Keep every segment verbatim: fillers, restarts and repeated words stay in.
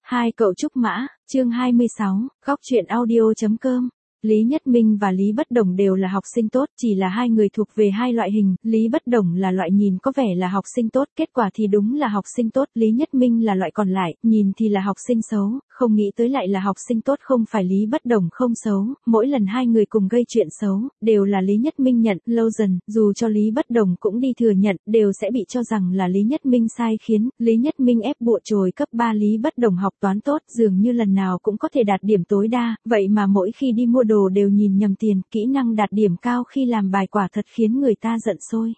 Hai cậu trúc mã, chương hai mươi sáu, góc truyện audio.com. Lý Nhất Minh và Lý Bất Đồng đều là học sinh tốt, chỉ là hai người thuộc về hai loại hình, Lý Bất Đồng là loại nhìn có vẻ là học sinh tốt, kết quả thì đúng là học sinh tốt, Lý Nhất Minh là loại còn lại, nhìn thì là học sinh xấu, không nghĩ tới lại là học sinh tốt. Không phải Lý Bất Đồng không xấu, mỗi lần hai người cùng gây chuyện xấu, đều là Lý Nhất Minh nhận, lâu dần, dù cho Lý Bất Đồng cũng đi thừa nhận, đều sẽ bị cho rằng là Lý Nhất Minh sai khiến, Lý Nhất Minh ép buộc trồi cấp ba Lý Bất Đồng học toán tốt, dường như lần nào cũng có thể đạt điểm tối đa, vậy mà mỗi khi đi mua đồ đều nhìn nhầm tiền, kỹ năng đạt điểm cao khi làm bài quả thật khiến người ta giận sôi.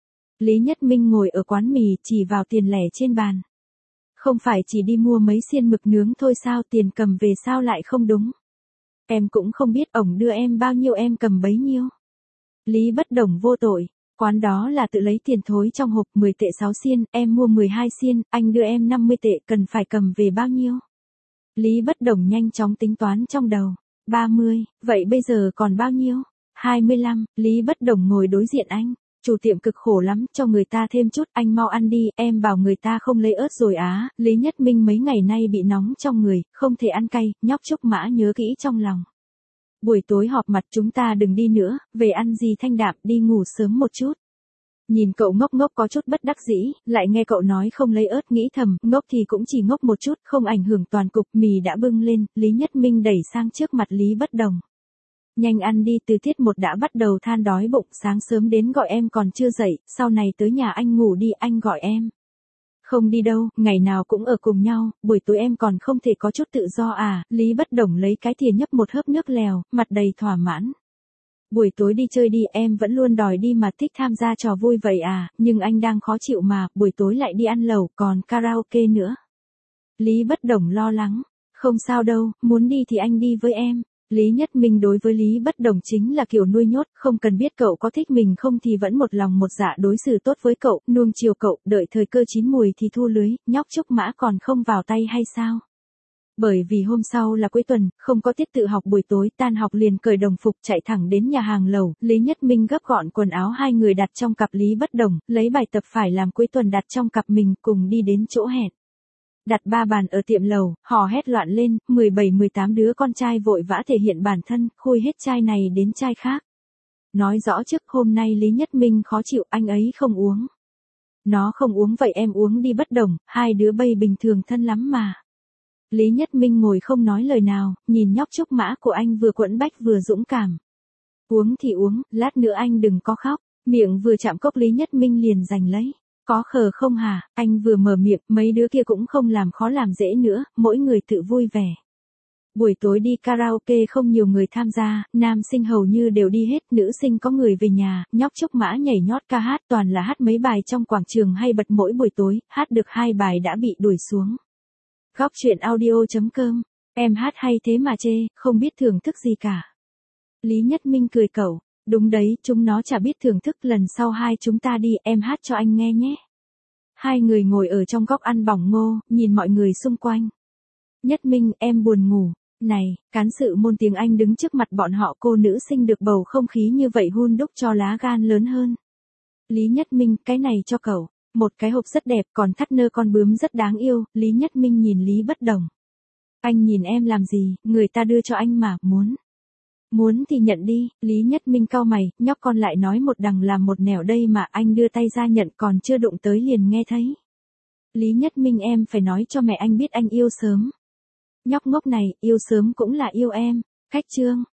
Lý Nhất Minh ngồi ở quán mì chỉ vào tiền lẻ trên bàn. Không phải chỉ đi mua mấy xiên mực nướng thôi sao, tiền cầm về sao lại không đúng? Em cũng không biết ổng đưa em bao nhiêu em cầm bấy nhiêu. Lý Bất Đồng vô tội, quán đó là tự lấy tiền thối trong hộp, mười tệ sáu xiên, em mua mười hai xiên, anh đưa em năm mươi tệ, cần phải cầm về bao nhiêu? Lý Bất Đồng nhanh chóng tính toán trong đầu. ba mươi, vậy bây giờ còn bao nhiêu? hai mươi lăm, Lý Bất Đồng ngồi đối diện anh. Chủ tiệm cực khổ lắm, cho người ta thêm chút, anh mau ăn đi, em bảo người ta không lấy ớt rồi á. Lý Nhất Minh mấy ngày nay bị nóng trong người, không thể ăn cay, nhóc Trúc Mã nhớ kỹ trong lòng. Buổi tối họp mặt chúng ta đừng đi nữa, về ăn gì thanh đạm, đi ngủ sớm một chút. Nhìn cậu ngốc ngốc có chút bất đắc dĩ, lại nghe cậu nói không lấy ớt, nghĩ thầm, ngốc thì cũng chỉ ngốc một chút, không ảnh hưởng toàn cục. Mì đã bưng lên, Lý Nhất Minh đẩy sang trước mặt Lý Bất Đồng. Nhanh ăn đi, từ tiết một đã bắt đầu than đói bụng, sáng sớm đến gọi em còn chưa dậy, sau này tới nhà anh ngủ đi, anh gọi em. Không đi đâu, ngày nào cũng ở cùng nhau, buổi tối em còn không thể có chút tự do à? Lý Bất Đồng lấy cái thìa nhấp một hớp nước lèo, mặt đầy thỏa mãn. Buổi tối đi chơi đi, em vẫn luôn đòi đi mà, thích tham gia trò vui vậy à, nhưng anh đang khó chịu mà, buổi tối lại đi ăn lẩu, còn karaoke nữa. Lý Bất Đồng lo lắng, không sao đâu, muốn đi thì anh đi với em. Lý Nhất Minh đối với Lý Bất Đồng chính là kiểu nuôi nhốt, không cần biết cậu có thích mình không thì vẫn một lòng một dạ đối xử tốt với cậu, nuông chiều cậu, đợi thời cơ chín mùi thì thu lưới, nhóc Trúc Mã còn không vào tay hay sao? Bởi vì hôm sau là cuối tuần, không có tiết tự học, buổi tối tan học liền cởi đồng phục chạy thẳng đến nhà hàng lẩu, Lý Nhất Minh gấp gọn quần áo hai người đặt trong cặp Lý Bất Đồng, lấy bài tập phải làm cuối tuần đặt trong cặp mình, cùng đi đến chỗ hẹn. Đặt ba bàn ở tiệm lẩu, hò hét loạn lên, mười bảy mười tám đứa con trai vội vã thể hiện bản thân, khui hết chai này đến chai khác. Nói rõ trước hôm nay Lý Nhất Minh khó chịu, anh ấy không uống. Nó không uống vậy em uống đi. Bất Đồng, hai đứa bây bình thường thân lắm mà. Lý Nhất Minh ngồi không nói lời nào, nhìn nhóc Trúc Mã của anh vừa quẫn bách vừa dũng cảm. Uống thì uống, lát nữa anh đừng có khóc. Miệng vừa chạm cốc Lý Nhất Minh liền giành lấy. Có khờ không hả? Anh vừa mở miệng, mấy đứa kia cũng không làm khó làm dễ nữa, mỗi người tự vui vẻ. Buổi tối đi karaoke không nhiều người tham gia, nam sinh hầu như đều đi hết, nữ sinh có người về nhà, nhóc Trúc Mã nhảy nhót ca hát, toàn là hát mấy bài trong quảng trường hay bật mỗi buổi tối, hát được hai bài đã bị đuổi xuống. Góc truyện audio.com, em hát hay thế mà chê, không biết thưởng thức gì cả. Lý Nhất Minh cười cẩu, đúng đấy, chúng nó chả biết thưởng thức, lần sau hai chúng ta đi, em hát cho anh nghe nhé. Hai người ngồi ở trong góc ăn bỏng ngô, nhìn mọi người xung quanh. Nhất Minh, em buồn ngủ. Này, cán sự môn tiếng Anh đứng trước mặt bọn họ, cô nữ sinh được bầu không khí như vậy hun đúc cho lá gan lớn hơn. Lý Nhất Minh, cái này cho cậu. Một cái hộp rất đẹp, còn thắt nơ con bướm rất đáng yêu. Lý Nhất Minh nhìn Lý Bất Đồng. Anh nhìn em làm gì, người ta đưa cho anh mà, muốn. Muốn thì nhận đi. Lý Nhất Minh cau mày, nhóc con lại nói một đằng làm một nẻo đây mà, anh đưa tay ra nhận còn chưa đụng tới liền nghe thấy. Lý Nhất Minh, em phải nói cho mẹ anh biết anh yêu sớm. Nhóc ngốc này, yêu sớm cũng là yêu em. Cách chương.